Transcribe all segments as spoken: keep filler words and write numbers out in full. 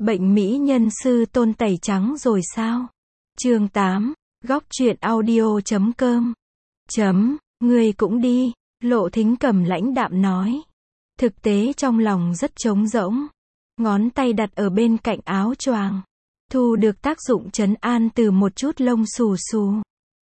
Bệnh mỹ nhân sư tôn tẩy trắng rồi sao? Chương tám, góc truyện audio chấm com. Chấm, ngươi cũng đi, Lộ Thính Cầm lãnh đạm nói. Thực tế trong lòng rất trống rỗng. Ngón tay đặt ở bên cạnh áo choàng. Thu được tác dụng trấn an từ một chút lông xù xù.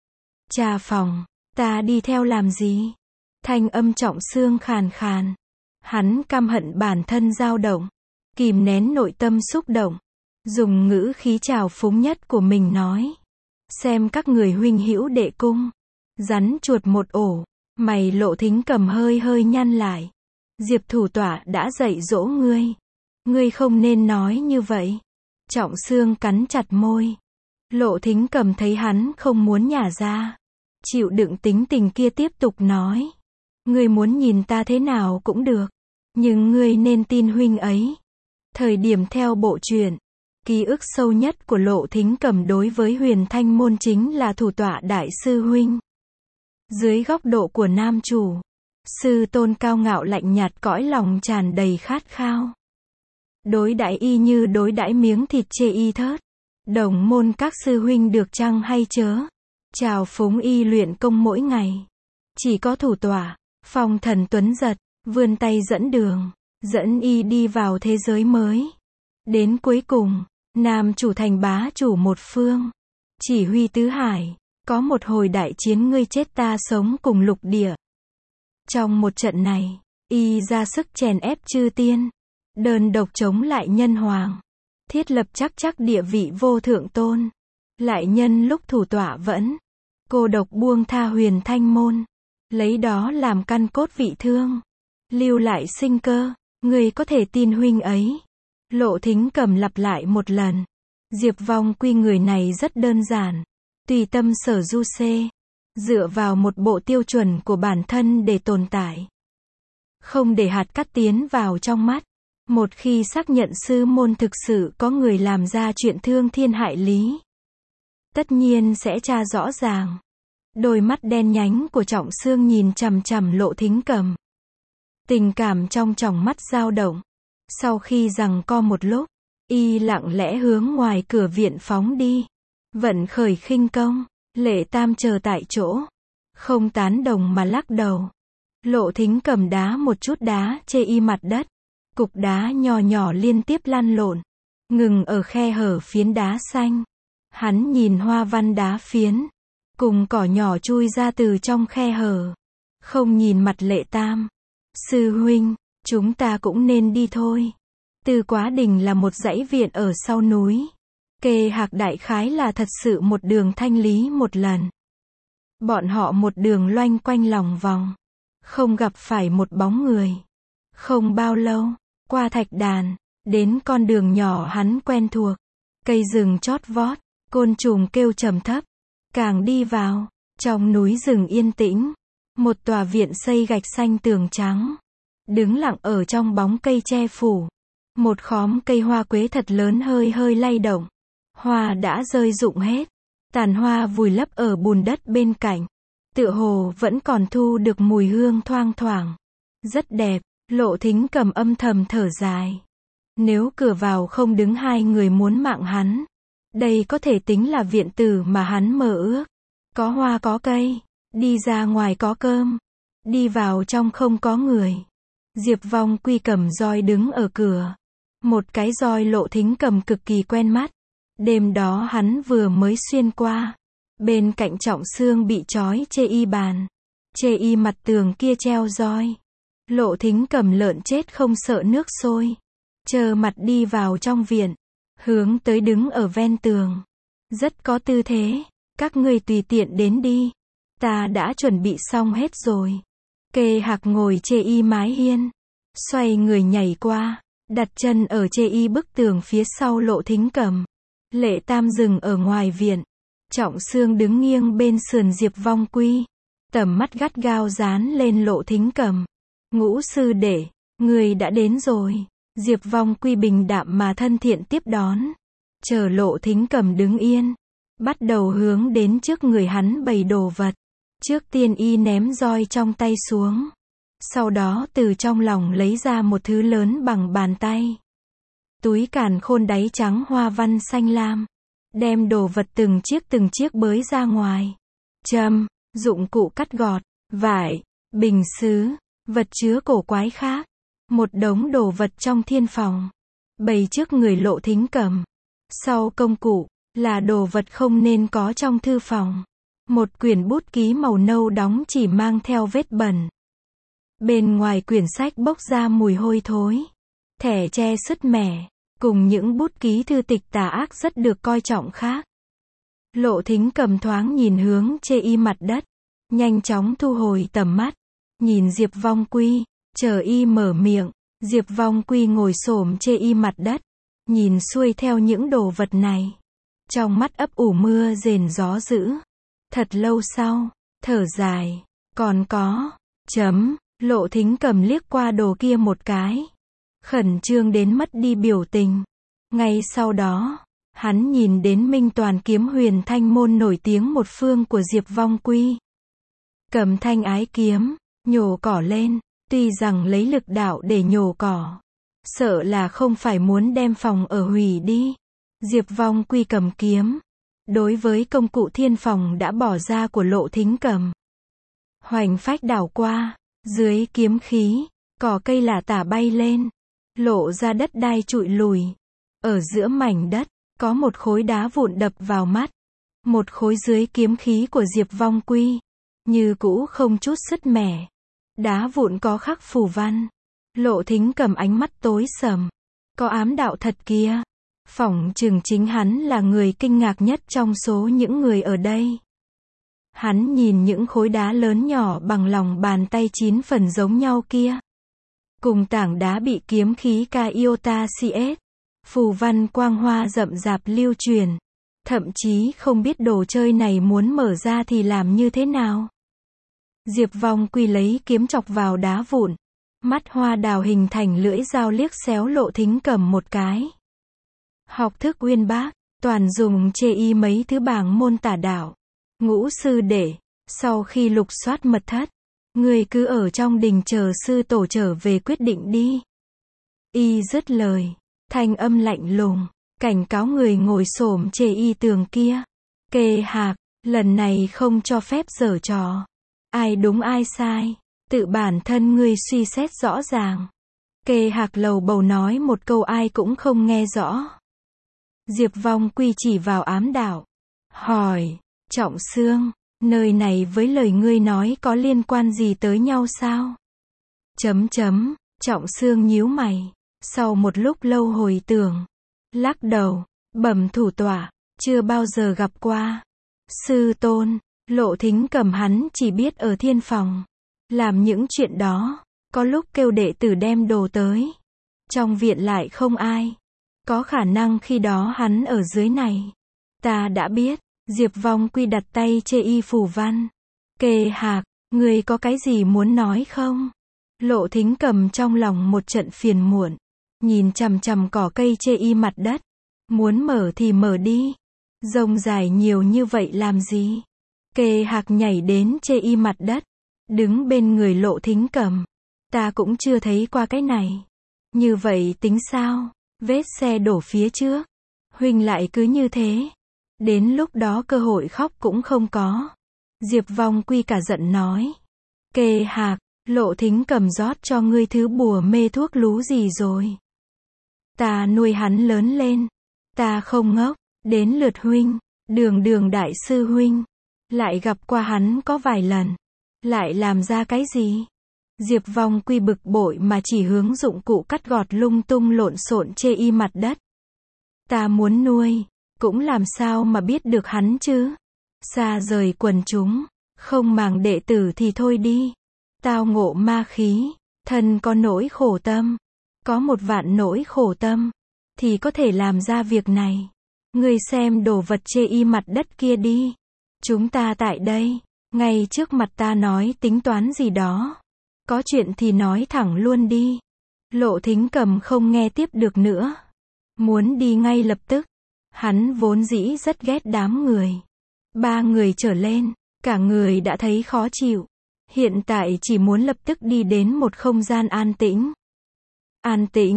Trà phòng, ta đi theo làm gì? Thanh âm Trọng Xương khàn khàn. Hắn căm hận bản thân dao động. Kìm nén nội tâm xúc động. Dùng ngữ khí trào phúng nhất của mình nói. Xem các người huynh hữu đệ cung. Rắn chuột một ổ. Mày Lộ Thính Cầm hơi hơi nhăn lại. Diệp thủ tọa đã dạy dỗ ngươi. Ngươi không nên nói như vậy. Trọng Xương cắn chặt môi. Lộ Thính Cầm thấy hắn không muốn nhả ra. Chịu đựng tính tình kia tiếp tục nói. Ngươi muốn nhìn ta thế nào cũng được. Nhưng ngươi nên tin huynh ấy. Thời điểm theo bộ truyện, ký ức sâu nhất của Lộ Thính Cầm đối với Huyền Thanh Môn chính là thủ tọa đại sư huynh. Dưới góc độ của nam chủ, sư tôn cao ngạo lạnh nhạt cõi lòng tràn đầy khát khao. Đối đãi y như đối đãi miếng thịt chê y thớt. Đồng môn các sư huynh được chăng hay chớ? Chào phúng y luyện công mỗi ngày. Chỉ có thủ tọa, Phong Thần Tuấn giật, vươn tay dẫn đường. Dẫn y đi vào thế giới mới. Đến cuối cùng, nam chủ thành bá chủ một phương. Chỉ huy tứ hải, có một hồi đại chiến ngươi chết ta sống cùng lục địa. Trong một trận này, y ra sức chèn ép chư tiên. Đơn độc chống lại nhân hoàng. Thiết lập chắc chắc địa vị vô thượng tôn. Lại nhân lúc thủ tọa vẫn cô độc buông tha Huyền Thanh Môn. Lấy đó làm căn cốt vị thương. Lưu lại sinh cơ. Ngươi có thể tin huynh ấy. Lộ Thính Cầm lặp lại một lần. Diệp Vong Quy người này rất đơn giản. Tùy tâm sở du xê. Dựa vào một bộ tiêu chuẩn của bản thân để tồn tại. Không để hạt cát tiến vào trong mắt. Một khi xác nhận sư môn thực sự có người làm ra chuyện thương thiên hại lý. Tất nhiên sẽ tra rõ ràng. Đôi mắt đen nhánh của Trọng Xương nhìn chằm chằm Lộ Thính Cầm. Tình cảm trong tròng mắt dao động. Sau khi giằng co một lúc, y lặng lẽ hướng ngoài cửa viện phóng đi. Vận khởi khinh công, Lệ Tam chờ tại chỗ. Không tán đồng mà lắc đầu. Lộ Thính Cầm đá một chút đá chê y mặt đất. Cục đá nhỏ nhỏ liên tiếp lăn lộn. Ngừng ở khe hở phiến đá xanh. Hắn nhìn hoa văn đá phiến. Cùng cỏ nhỏ chui ra từ trong khe hở. Không nhìn mặt Lệ Tam. Sư huynh, chúng ta cũng nên đi thôi. Từ Quá Đình là một dãy viện ở sau núi. Kê Hạc đại khái là thật sự một đường thanh lý một lần. Bọn họ một đường loanh quanh lòng vòng. Không gặp phải một bóng người. Không bao lâu, qua thạch đàn, đến con đường nhỏ hắn quen thuộc. Cây rừng chót vót, côn trùng kêu trầm thấp. Càng đi vào, trong núi rừng yên tĩnh. Một tòa viện xây gạch xanh tường trắng. Đứng lặng ở trong bóng cây che phủ. Một khóm cây hoa quế thật lớn hơi hơi lay động. Hoa đã rơi rụng hết. Tàn hoa vùi lấp ở bùn đất bên cạnh. Tựa hồ vẫn còn thu được mùi hương thoang thoảng. Rất đẹp, Lộ Thính Cầm âm thầm thở dài. Nếu cửa vào không đứng hai người muốn mạng hắn. Đây có thể tính là viện tử mà hắn mơ ước. Có hoa có cây. Đi ra ngoài có cơm. Đi vào trong không có người. Diệp Vong Quy cầm roi đứng ở cửa. Một cái roi Lộ Thính Cầm cực kỳ quen mắt. Đêm đó hắn vừa mới xuyên qua. Bên cạnh Trọng Xương bị trói chê y bàn. Chê y mặt tường kia treo roi. Lộ Thính Cầm lợn chết không sợ nước sôi. Chờ mặt đi vào trong viện. Hướng tới đứng ở ven tường. Rất có tư thế. Các ngươi tùy tiện đến đi. Ta đã chuẩn bị xong hết rồi. Kê Hạc ngồi chê y mái hiên. Xoay người nhảy qua. Đặt chân ở chê y bức tường phía sau Lộ Thính Cầm. Lệ Tam dừng ở ngoài viện. Trọng Xương đứng nghiêng bên sườn Diệp Vong Quy. Tầm mắt gắt gao dán lên Lộ Thính Cầm. Ngũ sư đệ, người đã đến rồi. Diệp Vong Quy bình đạm mà thân thiện tiếp đón. Chờ Lộ Thính Cầm đứng yên. Bắt đầu hướng đến trước người hắn bày đồ vật. Trước tiên y ném roi trong tay xuống. Sau đó từ trong lòng lấy ra một thứ lớn bằng bàn tay. túi càn khôn đáy trắng hoa văn xanh lam. Đem đồ vật từng chiếc từng chiếc bới ra ngoài. Châm, dụng cụ cắt gọt, vải, bình sứ, vật chứa cổ quái khác. Một đống đồ vật trong thiên phòng. Bày trước người Lộ Thính Cầm. Sau công cụ, là đồ vật không nên có trong thư phòng. Một quyển bút ký màu nâu đóng chỉ mang theo vết bẩn. Bên ngoài quyển sách bốc ra mùi hôi thối. Thẻ tre sứt mẻ, cùng những bút ký thư tịch tà ác rất được coi trọng khác. Lộ Thính Cầm thoáng nhìn hướng chê y mặt đất. Nhanh chóng thu hồi tầm mắt. Nhìn Diệp Vong Quy, chờ y mở miệng. Diệp Vong Quy ngồi xổm chê y mặt đất. Nhìn xuôi theo những đồ vật này. Trong mắt ấp ủ mưa rền gió dữ. Thật lâu sau, thở dài. Còn có, chấm, Lộ Thính Cầm liếc qua đồ kia một cái. Khẩn trương đến mất đi biểu tình. Ngay sau đó, hắn nhìn đến Minh Toàn kiếm huyền thanh môn nổi tiếng một phương của Diệp Vong Quy. Cầm thanh ái kiếm, nhổ cỏ lên. Tuy rằng lấy lực đạo để nhổ cỏ, sợ là không phải muốn đem phòng ở hủy đi. Diệp Vong Quy cầm kiếm. Đối với công cụ thiên phòng đã bỏ ra của Lộ Thính Cầm. Hoành phách đảo qua, dưới kiếm khí, cỏ cây lả tả bay lên. Lộ ra đất đai trụi lùi. Ở giữa mảnh đất, có một khối đá vụn đập vào mắt. Một khối dưới kiếm khí của Diệp Vong Quy. Như cũ không chút sứt mẻ. Đá vụn có khắc phù văn. Lộ Thính Cầm ánh mắt tối sầm. Có ám đạo thật kia. Phỏng chừng chính hắn là người kinh ngạc nhất trong số những người ở đây. Hắn nhìn những khối đá lớn nhỏ bằng lòng bàn tay chín phần giống nhau kia. Cùng tảng đá bị kiếm khí ca iota cs. Phù văn quang hoa rậm rạp lưu truyền. Thậm chí không biết đồ chơi này muốn mở ra thì làm như thế nào. Diệp Vong Quy lấy kiếm chọc vào đá vụn. Mắt hoa đào hình thành lưỡi dao liếc xéo Lộ Thính Cầm một cái. Học thức uyên bác, toàn dùng chê y mấy thứ bảng môn tả đạo. Ngũ sư đệ, sau khi lục soát mật thất, người cứ ở trong đình chờ sư tổ trở về quyết định đi. Y dứt lời, thanh âm lạnh lùng, cảnh cáo người ngồi xổm chê y tường kia. Kê Hạc, lần này không cho phép giở trò. Ai đúng ai sai, tự bản thân ngươi suy xét rõ ràng. Kê Hạc lầu bầu nói một câu ai cũng không nghe rõ. Diệp Vong Quy chỉ vào ám đạo. Hỏi, Trọng Xương, nơi này với lời ngươi nói có liên quan gì tới nhau sao? Chấm chấm, Trọng Xương nhíu mày. Sau một lúc lâu hồi tưởng, lắc đầu, bẩm thủ tọa, chưa bao giờ gặp qua. Sư tôn, Lộ Thính Cầm hắn chỉ biết ở thiên phòng. Làm những chuyện đó, có lúc kêu đệ tử đem đồ tới. Trong viện lại không ai. Có khả năng khi đó hắn ở dưới này. Ta đã biết, Diệp Vong Quy đặt tay chê y phù văn. Kê Hạc, người có cái gì muốn nói không? Lộ Thính Cầm trong lòng một trận phiền muộn. Nhìn chằm chằm cỏ cây chê y mặt đất. Muốn mở thì mở đi. Rông dài nhiều như vậy làm gì? Kê Hạc nhảy đến chê y mặt đất. Đứng bên người Lộ Thính Cầm. Ta cũng chưa thấy qua cái này. Như vậy tính sao? Vết xe đổ phía trước. Huynh lại cứ như thế. Đến lúc đó cơ hội khóc cũng không có. Diệp Vong Quy cả giận nói. Kê Hạc, Lộ Thính Cầm rót cho ngươi thứ bùa mê thuốc lú gì rồi? Ta nuôi hắn lớn lên. Ta không ngốc. Đến lượt huynh, Đường Đường đại sư huynh. Lại gặp qua hắn có vài lần. Lại làm ra cái gì? Diệp Vong Quy bực bội mà chỉ hướng dụng cụ cắt gọt lung tung lộn xộn chê y mặt đất. Ta muốn nuôi, cũng làm sao mà biết được hắn chứ? Xa rời quần chúng, không màng đệ tử thì thôi đi. Tao ngộ ma khí, thân có nỗi khổ tâm. Có một vạn nỗi khổ tâm, thì có thể làm ra việc này. Ngươi xem đồ vật chê y mặt đất kia đi. Chúng ta tại đây, ngay trước mặt ta nói tính toán gì đó. Có chuyện thì nói thẳng luôn đi. Lộ Thính Cầm không nghe tiếp được nữa. Muốn đi ngay lập tức. Hắn vốn dĩ rất ghét đám người. Ba người trở lên, cả người đã thấy khó chịu. Hiện tại chỉ muốn lập tức đi đến một không gian an tĩnh. An tĩnh,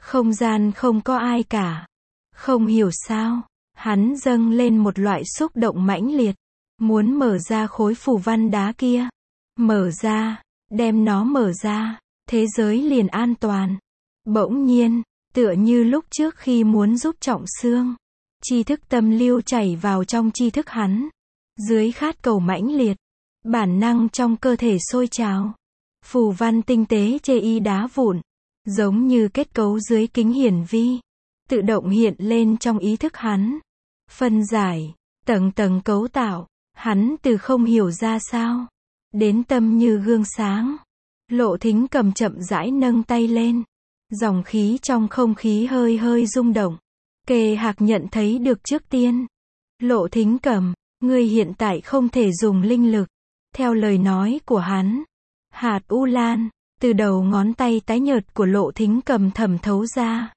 Không gian không có ai cả. Không hiểu sao, hắn dâng lên một loại xúc động mãnh liệt, muốn mở ra khối phù văn đá kia. Mở ra, đem nó mở ra, thế giới liền an toàn. Bỗng nhiên, tựa như lúc trước khi muốn giúp Trọng Xương, tri thức tâm lưu chảy vào trong tri thức hắn. Dưới khát cầu mãnh liệt, bản năng trong cơ thể sôi trào. Phù văn tinh tế chê y đá vụn, giống như kết cấu dưới kính hiển vi, tự động hiện lên trong ý thức hắn. Phân giải, tầng tầng cấu tạo, hắn từ không hiểu ra sao, đến tâm như gương sáng. Lộ Thính Cầm chậm rãi nâng tay lên. Dòng khí trong không khí hơi hơi rung động. Kề Hạc nhận thấy được trước tiên. Lộ Thính Cầm, ngươi hiện tại không thể dùng linh lực. Theo lời nói của hắn, hạt u lan, từ đầu ngón tay tái nhợt của Lộ Thính Cầm thẩm thấu ra.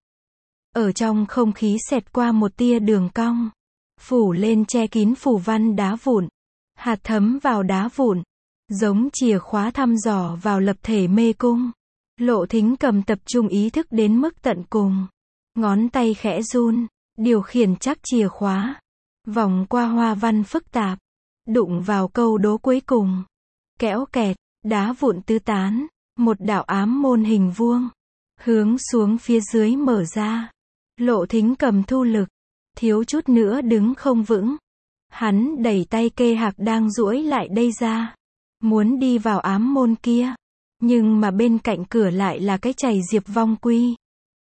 Ở trong không khí xẹt qua một tia đường cong, phủ lên che kín phù văn đá vụn. Hạt thấm vào đá vụn, giống chìa khóa thăm dò vào lập thể mê cung. Lộ Thính Cầm tập trung ý thức đến mức tận cùng. Ngón tay khẽ run, điều khiển chắc chìa khóa. Vòng qua hoa văn phức tạp, đụng vào câu đố cuối cùng. Kéo kẹt, đá vụn tứ tán, một đạo ám môn hình vuông, hướng xuống phía dưới mở ra. Lộ Thính Cầm thu lực, thiếu chút nữa đứng không vững. Hắn đẩy tay Kê Hạc đang duỗi lại đây ra, muốn đi vào ám môn kia. Nhưng mà bên cạnh cửa lại là cái chày Diệp Vong Quy.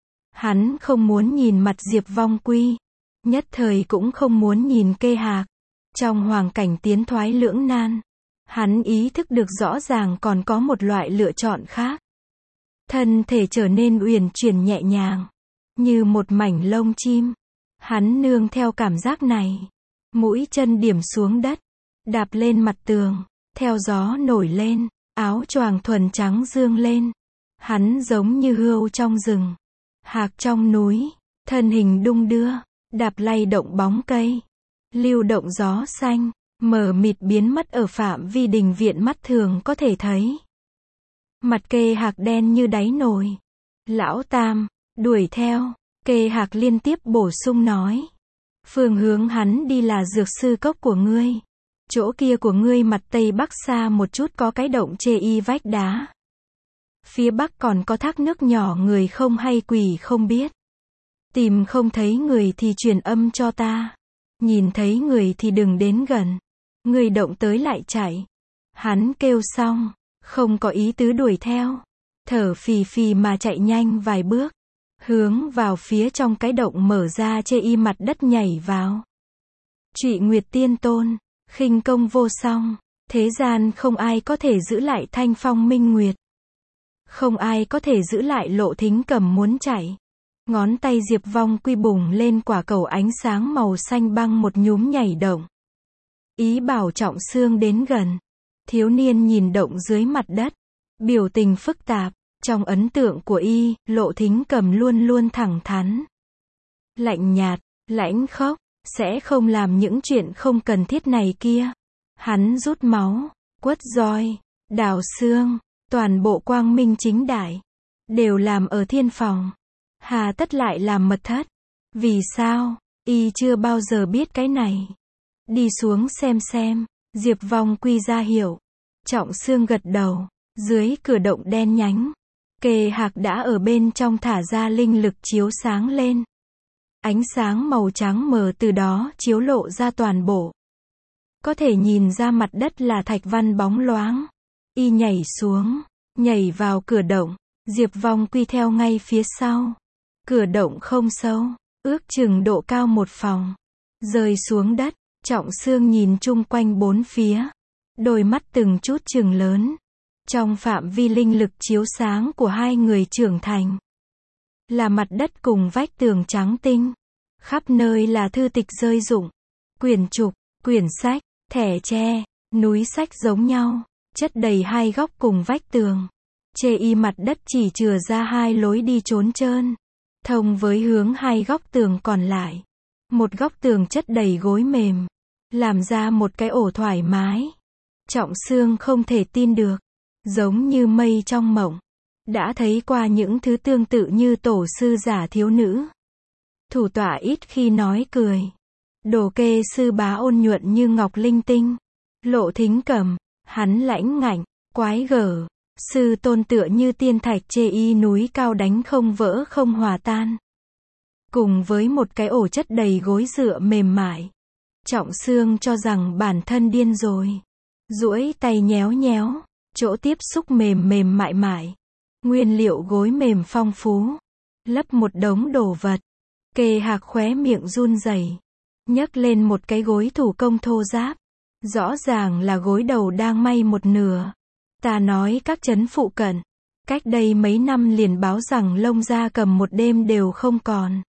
Hắn không muốn nhìn mặt Diệp Vong Quy, nhất thời cũng không muốn nhìn Kê Hạc. Trong hoàn cảnh tiến thoái lưỡng nan, hắn ý thức được rõ ràng còn có một loại lựa chọn khác. Thân thể trở nên uyển chuyển nhẹ nhàng, như một mảnh lông chim. Hắn nương theo cảm giác này, mũi chân điểm xuống đất, đạp lên mặt tường, theo gió nổi lên, áo choàng thuần trắng dương lên. Hắn giống như hươu trong rừng, hạc trong núi, thân hình đung đưa, đạp lay động bóng cây, lưu động gió xanh, mờ mịt biến mất ở phạm vi đình viện mắt thường có thể thấy. Mặt Kê Hạc đen như đáy nồi. Lão Tam, đuổi theo. Kê Hạc liên tiếp bổ sung nói. Phương hướng hắn đi là dược sư cốc của ngươi. Chỗ kia của ngươi mặt tây bắc xa một chút có cái động chê y vách đá. Phía bắc còn có thác nước nhỏ, người không hay quỷ không biết. Tìm không thấy người thì truyền âm cho ta. Nhìn thấy người thì đừng đến gần. Người động tới lại chạy. Hắn kêu xong, không có ý tứ đuổi theo. Thở phì phì mà chạy nhanh vài bước, hướng vào phía trong cái động mở ra chê y mặt đất nhảy vào. Trụy Nguyệt Tiên Tôn, khinh công vô song, thế gian không ai có thể giữ lại Thanh Phong Minh Nguyệt. Không ai có thể giữ lại Lộ Thính Cầm muốn chạy. Ngón tay Diệp Vong Quy bùng lên quả cầu ánh sáng màu xanh băng một nhúm nhảy động. Ý bảo Trọng Xương đến gần. Thiếu niên nhìn động dưới mặt đất, biểu tình phức tạp. Trong ấn tượng của y, Lộ Thính Cầm luôn luôn thẳng thắn, lạnh nhạt, lãnh khốc, sẽ không làm những chuyện không cần thiết này kia. Hắn rút máu, quất roi, đào xương, toàn bộ quang minh chính đại, đều làm ở thiên phòng. Hà tất lại làm mật thất? Vì sao? Y chưa bao giờ biết cái này. Đi xuống xem xem. Diệp Vong Quy ra hiệu. Trọng Xương gật đầu. Dưới cửa động đen nhánh, Kê Hạc đã ở bên trong thả ra linh lực chiếu sáng lên. Ánh sáng màu trắng mờ từ đó chiếu lộ ra toàn bộ. Có thể nhìn ra mặt đất là thạch văn bóng loáng. Y nhảy xuống, nhảy vào cửa động. Diệp Vong Quy theo ngay phía sau. Cửa động không sâu, ước chừng độ cao một phòng. Rơi xuống đất, Trọng Xương nhìn chung quanh bốn phía. Đôi mắt từng chút chừng lớn. Trong phạm vi linh lực chiếu sáng của hai người trưởng thành, là mặt đất cùng vách tường trắng tinh. Khắp nơi là thư tịch rơi rụng, quyển trục, quyển sách, thẻ tre, núi sách giống nhau, chất đầy hai góc cùng vách tường. Chê y mặt đất chỉ chừa ra hai lối đi trốn trơn, thông với hướng hai góc tường còn lại. Một góc tường chất đầy gối mềm, làm ra một cái ổ thoải mái. Trọng Xương không thể tin được. Giống như mây trong mộng. đã thấy qua những thứ tương tự như tổ sư giả thiếu nữ. Thủ tọa ít khi nói cười. Đồ kê sư bá ôn nhuận như ngọc linh tinh. Lộ Thính Cầm, hắn lãnh ngạnh, quái gở. Sư tôn tựa như tiên thạch chê y núi cao đánh không vỡ không hòa tan. Cùng với một cái ổ chất đầy gối dựa mềm mại. Trọng Xương cho rằng bản thân điên rồi. Duỗi tay nhéo nhéo, chỗ tiếp xúc mềm mềm mại mại. Nguyên liệu gối mềm phong phú. Lấp một đống đồ vật. Kê Hạc khóe miệng run rẩy, nhấc lên một cái gối thủ công thô ráp. Rõ ràng là gối đầu đang may một nửa. Ta nói các trấn phụ cận. Cách đây mấy năm liền báo rằng lông gia cầm một đêm đều không còn.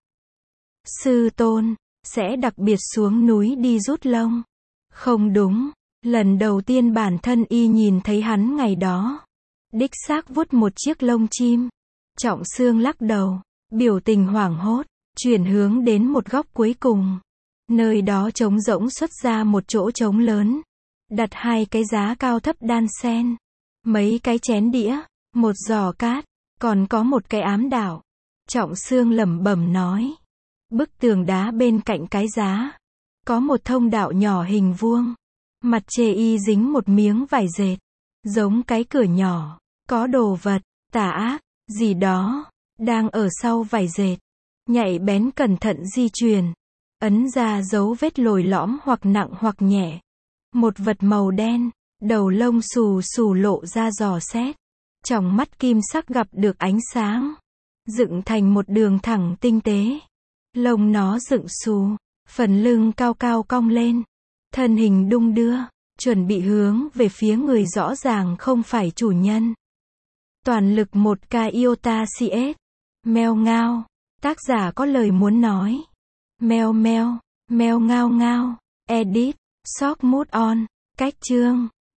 Sư tôn, sẽ đặc biệt xuống núi đi rút lông. Không đúng, lần đầu tiên bản thân y nhìn thấy hắn ngày đó. Đích xác vuốt một chiếc lông chim. Trọng Xương lắc đầu, biểu tình hoảng hốt, chuyển hướng đến một góc cuối cùng. Nơi đó trống rỗng xuất ra một chỗ trống lớn. Đặt hai cái giá cao thấp đan xen. Mấy cái chén đĩa, một giò cát, còn có một cái ám đạo. Trọng Xương lẩm bẩm nói. Bức tường đá bên cạnh cái giá. Có một thông đạo nhỏ hình vuông. Mặt chê y dính một miếng vải dệt. Giống cái cửa nhỏ. Có đồ vật, tà ác, gì đó. Đang ở sau vải dệt. Nhạy bén cẩn thận di chuyển. Ấn ra dấu vết lồi lõm hoặc nặng hoặc nhẹ. Một vật màu đen. Đầu lông xù xù lộ ra dò xét. Trong mắt kim sắc gặp được ánh sáng. Dựng thành một đường thẳng tinh tế. Lông nó dựng xù. Phần lưng cao cao cong lên. Thân hình đung đưa. Chuẩn bị hướng về phía người rõ ràng không phải chủ nhân. Toàn lực một ca iota cs. Meo ngao. Tác giả có lời muốn nói. Meo meo. Meo ngao ngao. Edit. Short move on. Cách chương.